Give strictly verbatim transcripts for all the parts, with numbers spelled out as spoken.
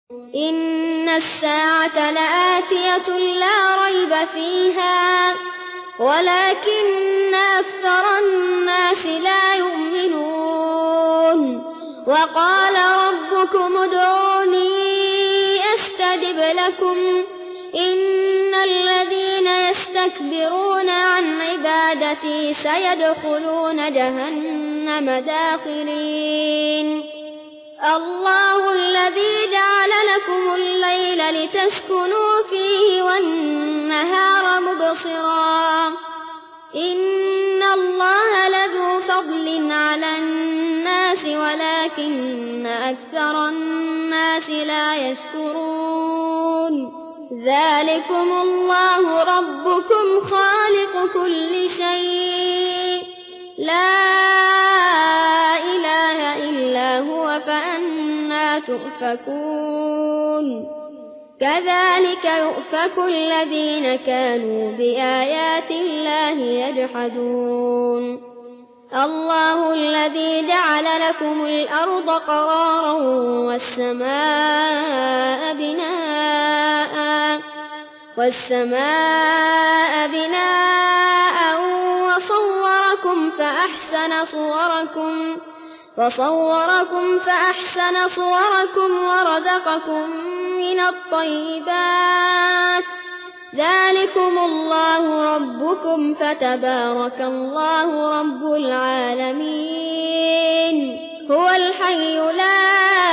إن الساعة لآتية لا ريب فيها ولكن أكثر الناس لا يؤمنون وقال ربكم ادعوني أستجب لكم إن الذين يستكبرون عن عبادتي سيدخلون جهنم داخرين الله الذي جعل لكم الليل لتسكنوا فيه والنهار مبصرا إن الله لذو فضل على الناس ولكن أكثر الناس لا يشكرون ذلكم الله ربكم خالق كل شيء لا إله إلا هو فأنى تؤفكون كذلك يؤفك الذين كانوا بآيات الله يجحدون الله الذي جعل لكم الأرض قرارا والسماء بناء والسماء بناء وصوركم فأحسن صوركم وصوركم فأحسن صوركم ورزقكم من الطيبات ذلكم الله ربكم فتبارك الله رب العالمين هو الحي لا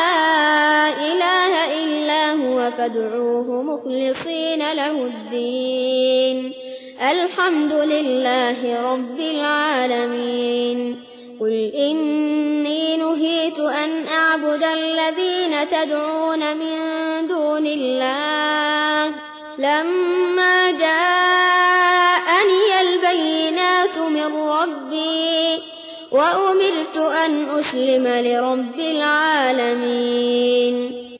إله إلا هو فادعوه مخلصين له الدين الحمد لله رب العالمين قل إني نهيت أن أعبد الذين تدعون من دون الله لما جاءني البينات من ربي وأمرت أن أسلم لرب العالمين